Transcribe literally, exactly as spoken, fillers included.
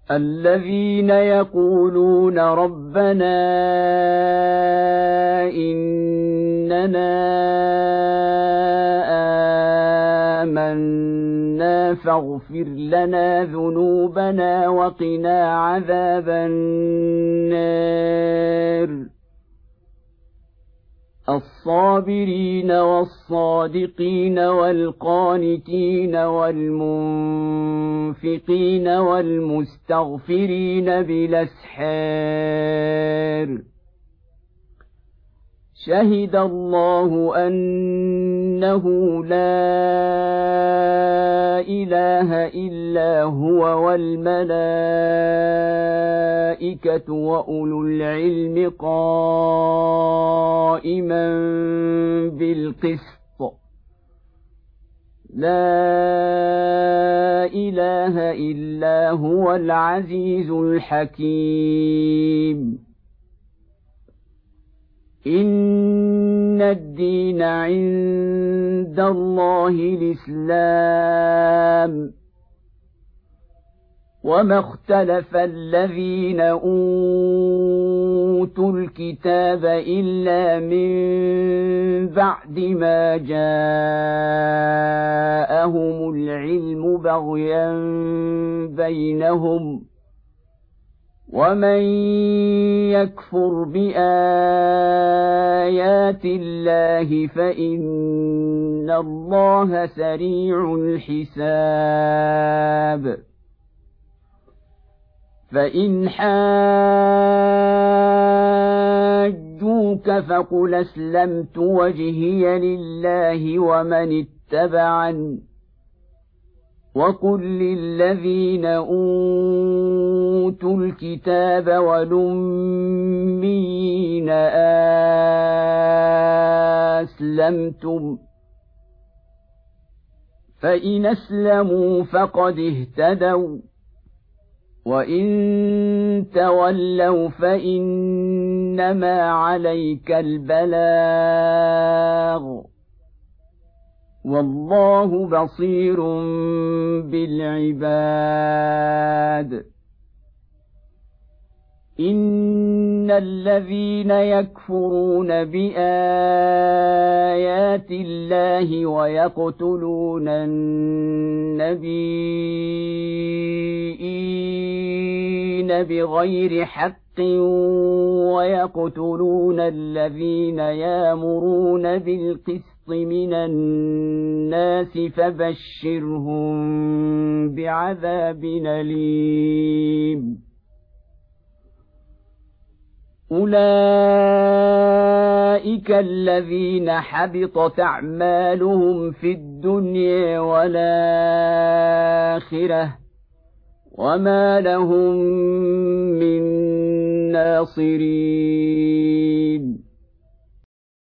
الذين يقولون ربنا إننا آمنا فاغفر لنا ذنوبنا وقنا عذاب النار الصابرين والصادقين والقانتين والمنفقين والمستغفرين بالأسحار شهد الله أنه لا إله إلا هو والملائكة وأولو العلم قائما بالقسط لا إله إلا هو العزيز الحكيم إن الدين عند الله الإسلام وما اختلف الذين أوتوا الكتاب إلا من بعد ما جاءهم العلم بغيا بينهم ومن يكفر بآيات الله فإن الله سريع الحساب فإن حاجوك فقل أسلمت وجهي لله ومن اتبعني وقل للذين أوتوا الكتاب والأميين أسلمتم فإن أسلموا فقد اهتدوا وإن تولوا فإنما عليك البلاغ والله بصير بالعباد إن الذين يكفرون بآيات الله ويقتلون النبيين بغير حق ويقتلون الذين يأمرون بالقسط من الناس فبشرهم بعذاب أليم أولئك الذين حبطت أعمالهم في الدنيا والآخرة وما لهم من ناصرين